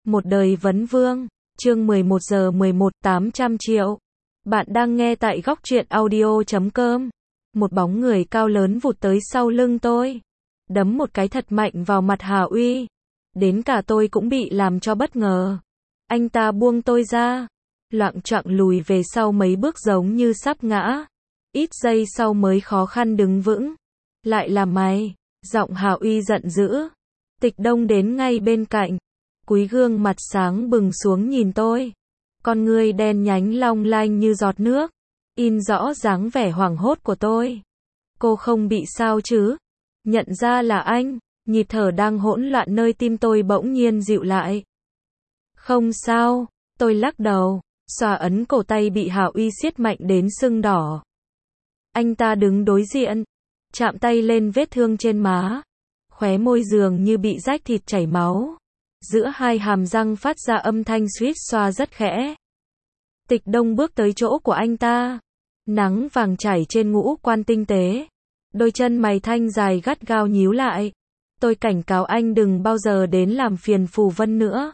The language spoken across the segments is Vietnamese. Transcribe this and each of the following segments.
Một đời vấn vương, chương 11 giờ 11, 800 triệu. Bạn đang nghe tại góc truyện audio.com. Một bóng người cao lớn vụt tới sau lưng tôi. Đấm một cái thật mạnh vào mặt Hà Uy. Đến cả tôi cũng bị làm cho bất ngờ. Anh ta buông tôi ra. Loạng choạng lùi về sau mấy bước giống như sắp ngã. Ít giây sau mới khó khăn đứng vững. Lại là mày. Giọng Hà Uy giận dữ. Tịch Đông đến ngay bên cạnh. Cúi gương mặt sáng bừng xuống nhìn tôi. Con ngươi đen nhánh long lanh như giọt nước. In rõ dáng vẻ hoảng hốt của tôi. Cô không bị sao chứ? Nhận ra là anh. Nhịp thở đang hỗn loạn nơi tim tôi bỗng nhiên dịu lại. Không sao. Tôi lắc đầu. Xòa ấn cổ tay bị Hà Uy siết mạnh đến sưng đỏ. Anh ta đứng đối diện. Chạm tay lên vết thương trên má. Khóe môi dường như bị rách thịt chảy máu. Giữa hai hàm răng phát ra âm thanh suýt xoa rất khẽ. Tịch Đông bước tới chỗ của anh ta. Nắng vàng chảy trên ngũ quan tinh tế. Đôi chân mày thanh dài gắt gao nhíu lại. Tôi cảnh cáo anh đừng bao giờ đến làm phiền Phù Vân nữa.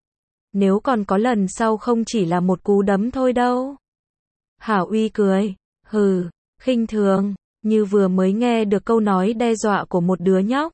Nếu còn có lần sau không chỉ là một cú đấm thôi đâu. Hà Uy cười. Hừ, khinh thường, như vừa mới nghe được câu nói đe dọa của một đứa nhóc.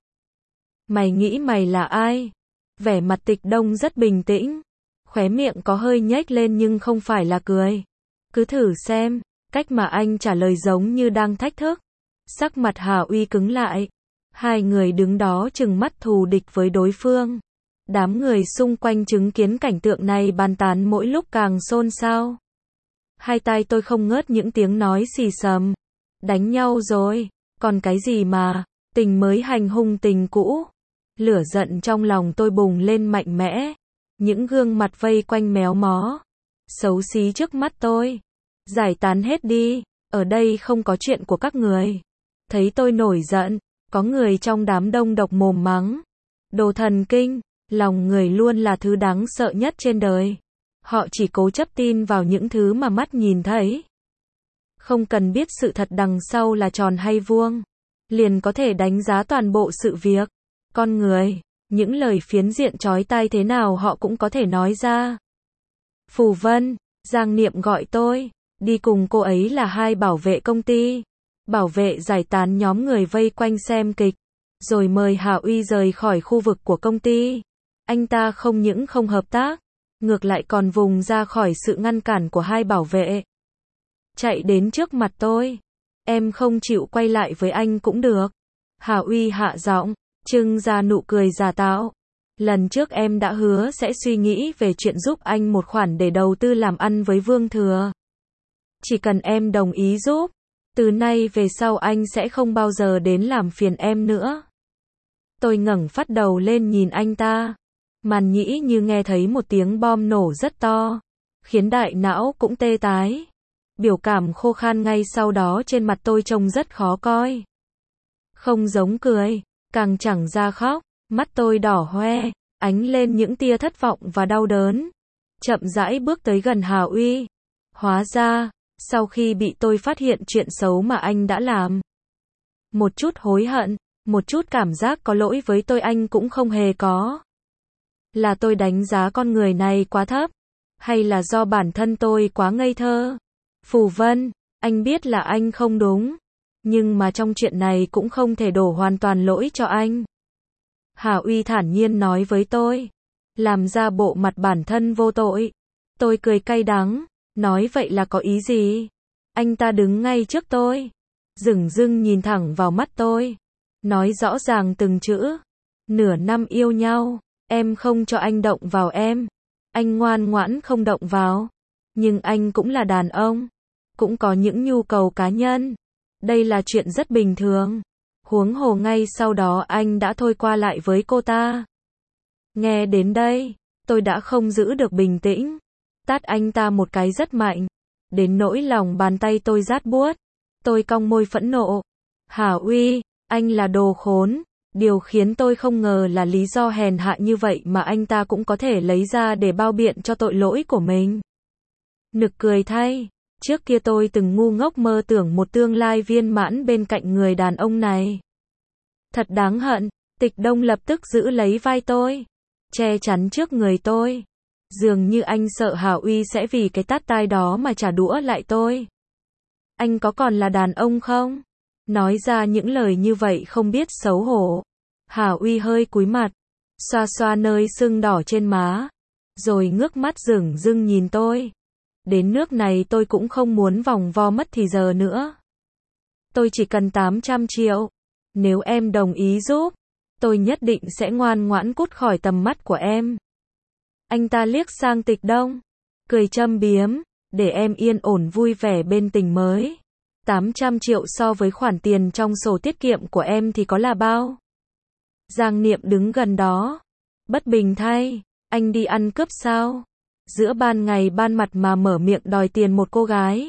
Mày nghĩ mày là ai? Vẻ mặt Tịch Đông rất bình tĩnh. Khóe miệng có hơi nhếch lên nhưng không phải là cười. Cứ thử xem, cách mà anh trả lời giống như đang thách thức. Sắc mặt Hà Uy cứng lại. Hai người đứng đó trừng mắt thù địch với đối phương. Đám người xung quanh chứng kiến cảnh tượng này bàn tán mỗi lúc càng xôn xao. Hai tai tôi không ngớt những tiếng nói xì xầm. Đánh nhau rồi, còn cái gì mà, tình mới hành hung tình cũ. Lửa giận trong lòng tôi bùng lên mạnh mẽ. Những gương mặt vây quanh méo mó, xấu xí trước mắt tôi. Giải tán hết đi, ở đây không có chuyện của các người. Thấy tôi nổi giận, có người trong đám đông độc mồm mắng. Đồ thần kinh, lòng người luôn là thứ đáng sợ nhất trên đời. Họ chỉ cố chấp tin vào những thứ mà mắt nhìn thấy. Không cần biết sự thật đằng sau là tròn hay vuông. Liền có thể đánh giá toàn bộ sự việc. Con người, những lời phiến diện chói tai thế nào họ cũng có thể nói ra. Phù Vân, Giang Niệm gọi tôi. Đi cùng cô ấy là hai bảo vệ công ty. Bảo vệ giải tán nhóm người vây quanh xem kịch. Rồi mời Hà Uy rời khỏi khu vực của công ty. Anh ta không những không hợp tác, ngược lại còn vùng ra khỏi sự ngăn cản của hai bảo vệ. Chạy đến trước mặt tôi. Em không chịu quay lại với anh cũng được. Hà Uy hạ giọng, trưng ra nụ cười giả tạo. Lần trước em đã hứa sẽ suy nghĩ về chuyện giúp anh một khoản để đầu tư làm ăn với Vương Thừa. Chỉ cần em đồng ý giúp, từ nay về sau anh sẽ không bao giờ đến làm phiền em nữa. Tôi ngẩng phát đầu lên nhìn anh ta. Màn nhĩ như nghe thấy một tiếng bom nổ rất to, khiến đại não cũng tê tái. Biểu cảm khô khan ngay sau đó trên mặt tôi trông rất khó coi. Không giống cười, càng chẳng ra khóc, mắt tôi đỏ hoe, ánh lên những tia thất vọng và đau đớn. Chậm rãi bước tới gần Hà Uy. Hóa ra, sau khi bị tôi phát hiện chuyện xấu mà anh đã làm, một chút hối hận, một chút cảm giác có lỗi với tôi anh cũng không hề có. Là tôi đánh giá con người này quá thấp, hay là do bản thân tôi quá ngây thơ? Phù Vân, anh biết là anh không đúng, nhưng mà trong chuyện này cũng không thể đổ hoàn toàn lỗi cho anh. Hà Uy thản nhiên nói với tôi, làm ra bộ mặt bản thân vô tội. Tôi cười cay đắng, nói vậy là có ý gì? Anh ta đứng ngay trước tôi, dửng dưng nhìn thẳng vào mắt tôi, nói rõ ràng từng chữ. Nửa năm yêu nhau, em không cho anh động vào em. Anh ngoan ngoãn không động vào. Nhưng anh cũng là đàn ông, cũng có những nhu cầu cá nhân. Đây là chuyện rất bình thường. Huống hồ ngay sau đó anh đã thôi qua lại với cô ta. Nghe đến đây, tôi đã không giữ được bình tĩnh. Tát anh ta một cái rất mạnh, đến nỗi lòng bàn tay tôi rát buốt. Tôi cong môi phẫn nộ. Hà Uy, anh là đồ khốn. Điều khiến tôi không ngờ là lý do hèn hạ như vậy mà anh ta cũng có thể lấy ra để bao biện cho tội lỗi của mình. Nực cười thay, trước kia tôi từng ngu ngốc mơ tưởng một tương lai viên mãn bên cạnh người đàn ông này. Thật đáng hận. Tịch Đông lập tức giữ lấy vai tôi. che chắn trước người tôi. Dường như anh sợ Hảo Uy sẽ vì cái tát tai đó mà trả đũa lại tôi. Anh có còn là đàn ông không? Nói ra những lời như vậy không biết xấu hổ. Hảo Uy hơi cúi mặt, xoa xoa nơi sưng đỏ trên má, rồi ngước mắt dửng dưng nhìn tôi. Đến nước này tôi cũng không muốn vòng vo mất thì giờ nữa. Tôi chỉ cần 800 triệu. Nếu em đồng ý giúp, tôi nhất định sẽ ngoan ngoãn cút khỏi tầm mắt của em. Anh ta liếc sang Tịch Đông, cười châm biếm, để em yên ổn vui vẻ bên tình mới. 800 triệu so với khoản tiền trong sổ tiết kiệm của em thì có là bao? Giang Niệm đứng gần đó. Bất bình thay, anh đi ăn cướp sao? Giữa ban ngày ban mặt mà mở miệng đòi tiền một cô gái.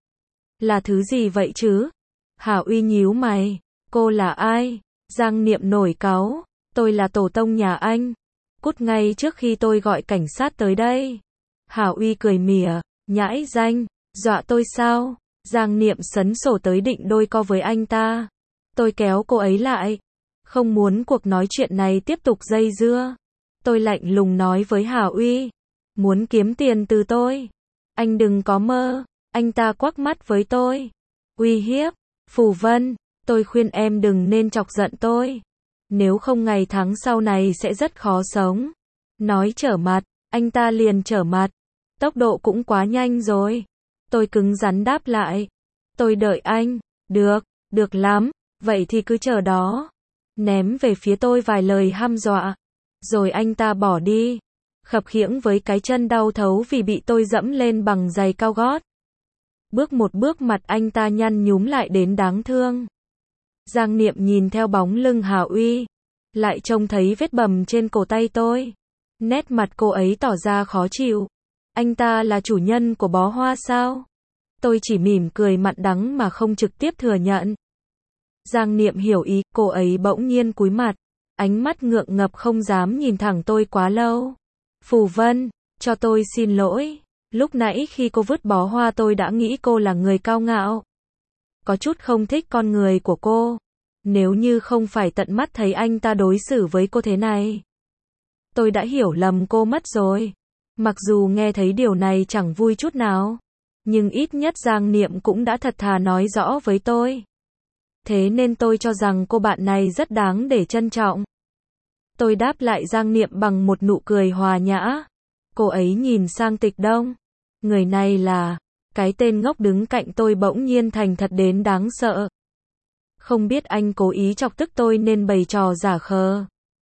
Là thứ gì vậy chứ? Hảo Uy nhíu mày. Cô là ai? Giang Niệm nổi cáu. Tôi là tổ tông nhà anh. Cút ngay trước khi tôi gọi cảnh sát tới đây. Hảo Uy cười mỉa. Nhãi danh, dọa tôi sao? Giang Niệm sấn sổ tới định đôi co với anh ta. Tôi kéo cô ấy lại. Không muốn cuộc nói chuyện này tiếp tục dây dưa. Tôi lạnh lùng nói với Hảo Uy. Muốn kiếm tiền từ tôi? Anh đừng có mơ. Anh ta quắc mắt với tôi. Uy hiếp. Phù Vân, tôi khuyên em đừng nên chọc giận tôi. Nếu không ngày tháng sau này sẽ rất khó sống. Nói trở mặt, anh ta liền trở mặt. Tốc độ cũng quá nhanh rồi. Tôi cứng rắn đáp lại. Tôi đợi anh. Được, được lắm. Vậy thì cứ chờ đó. Ném về phía tôi vài lời hăm dọa. Rồi anh ta bỏ đi. Khập khiễng với cái chân đau thấu vì bị tôi dẫm lên bằng giày cao gót. Bước một bước mặt anh ta nhăn nhúm lại đến đáng thương. Giang Niệm nhìn theo bóng lưng Hảo Uy. Lại trông thấy vết bầm trên cổ tay tôi. Nét mặt cô ấy tỏ ra khó chịu. Anh ta là chủ nhân của bó hoa sao? Tôi chỉ mỉm cười mặn đắng mà không trực tiếp thừa nhận. Giang Niệm hiểu ý, cô ấy bỗng nhiên cúi mặt. Ánh mắt ngượng ngập không dám nhìn thẳng tôi quá lâu. Phù Vân, cho tôi xin lỗi. Lúc nãy khi cô vứt bó hoa tôi đã nghĩ cô là người cao ngạo. Có chút không thích con người của cô. Nếu như không phải tận mắt thấy anh ta đối xử với cô thế này. Tôi đã hiểu lầm cô mất rồi. Mặc dù nghe thấy điều này chẳng vui chút nào. Nhưng ít nhất Giang Niệm cũng đã thật thà nói rõ với tôi. Thế nên tôi cho rằng cô bạn này rất đáng để trân trọng. Tôi đáp lại Giang Niệm bằng một nụ cười hòa nhã. Cô ấy nhìn sang Tịch Đông. Người này là... Cái tên ngốc đứng cạnh tôi bỗng nhiên thành thật đến đáng sợ. Không biết anh cố ý chọc tức tôi nên bày trò giả khờ.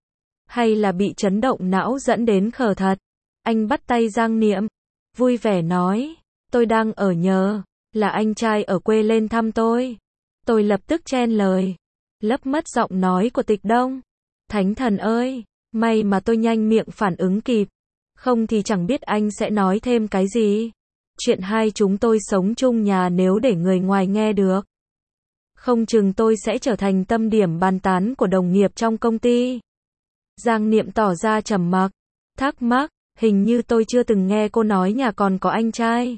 Hay là bị chấn động não dẫn đến khờ thật. Anh bắt tay Giang Niệm. Vui vẻ nói. Tôi đang ở nhờ. Là anh trai ở quê lên thăm tôi. Tôi lập tức chen lời. Lấp mất giọng nói của Tịch Đông. Thánh thần ơi. May mà tôi nhanh miệng phản ứng kịp. Không thì chẳng biết anh sẽ nói thêm cái gì. Chuyện hai chúng tôi sống chung nhà nếu để người ngoài nghe được. Không chừng tôi sẽ trở thành tâm điểm bàn tán của đồng nghiệp trong công ty. Giang Niệm tỏ ra trầm mặc. Thắc mắc, hình như tôi chưa từng nghe cô nói nhà còn có anh trai.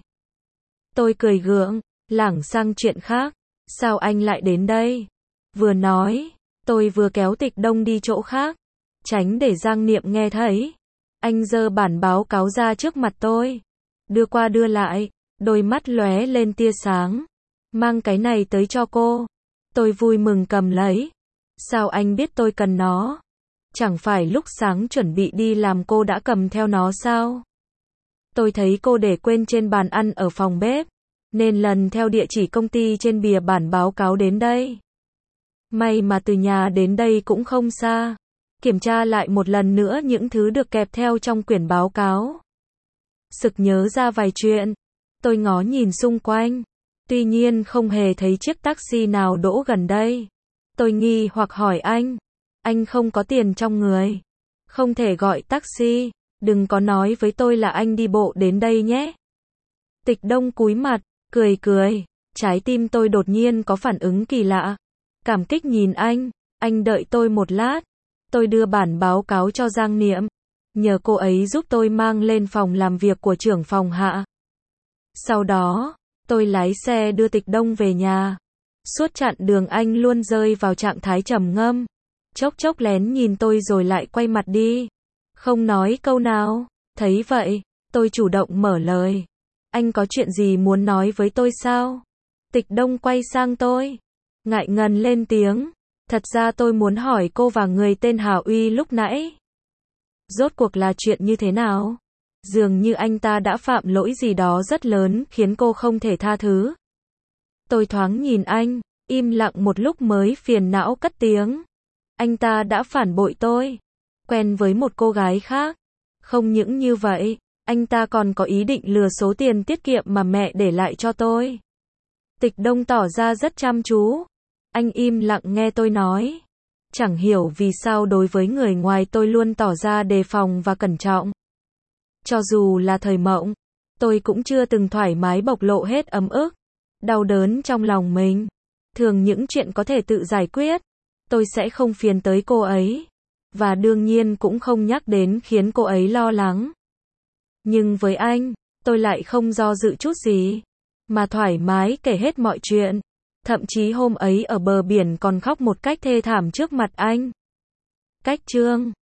Tôi cười gượng, lảng sang chuyện khác. Sao anh lại đến đây? Vừa nói, tôi vừa kéo Tịch Đông đi chỗ khác. Tránh để Giang Niệm nghe thấy. Anh giơ bản báo cáo ra trước mặt tôi. Đưa qua đưa lại, đôi mắt lóe lên tia sáng. Mang cái này tới cho cô. Tôi vui mừng cầm lấy. Sao anh biết tôi cần nó? Chẳng phải lúc sáng chuẩn bị đi làm cô đã cầm theo nó sao? Tôi thấy cô để quên trên bàn ăn ở phòng bếp, nên lần theo địa chỉ công ty trên bìa bản báo cáo đến đây. May mà từ nhà đến đây cũng không xa. Kiểm tra lại một lần nữa những thứ được kẹp theo trong quyển báo cáo. Sực nhớ ra vài chuyện. Tôi ngó nhìn xung quanh. Tuy nhiên không hề thấy chiếc taxi nào đỗ gần đây. Tôi nghi hoặc hỏi anh không có tiền trong người. Không thể gọi taxi. Đừng có nói với tôi là anh đi bộ đến đây nhé. Tịch Đông cúi mặt, cười cười. Trái tim tôi đột nhiên có phản ứng kỳ lạ. Cảm kích nhìn anh đợi tôi một lát. Tôi đưa bản báo cáo cho Giang Niệm. Nhờ cô ấy giúp tôi mang lên phòng làm việc của trưởng phòng Hạ. Sau đó, tôi lái xe đưa Tịch Đông về nhà. Suốt chặng đường anh luôn rơi vào trạng thái trầm ngâm. Chốc chốc lén nhìn tôi rồi lại quay mặt đi. Không nói câu nào. Thấy vậy, tôi chủ động mở lời. Anh có chuyện gì muốn nói với tôi sao? Tịch Đông quay sang tôi. Ngại ngần lên tiếng. Thật ra tôi muốn hỏi cô và người tên Hà Uy lúc nãy. Rốt cuộc là chuyện như thế nào? Dường như anh ta đã phạm lỗi gì đó rất lớn khiến cô không thể tha thứ. Tôi thoáng nhìn anh, im lặng một lúc mới phiền não cất tiếng. Anh ta đã phản bội tôi. Quen với một cô gái khác. Không những như vậy, anh ta còn có ý định lừa số tiền tiết kiệm mà mẹ để lại cho tôi. Tịch Đông tỏ ra rất chăm chú. Anh im lặng nghe tôi nói. Chẳng hiểu vì sao đối với người ngoài tôi luôn tỏ ra đề phòng và cẩn trọng. Cho dù là thời mộng, tôi cũng chưa từng thoải mái bộc lộ hết ấm ức, đau đớn trong lòng mình. Thường những chuyện có thể tự giải quyết, tôi sẽ không phiền tới cô ấy. Và đương nhiên cũng không nhắc đến khiến cô ấy lo lắng. Nhưng với anh, tôi lại không do dự chút gì, mà thoải mái kể hết mọi chuyện. Thậm chí hôm ấy ở bờ biển còn khóc một cách thê thảm trước mặt anh. Cách chương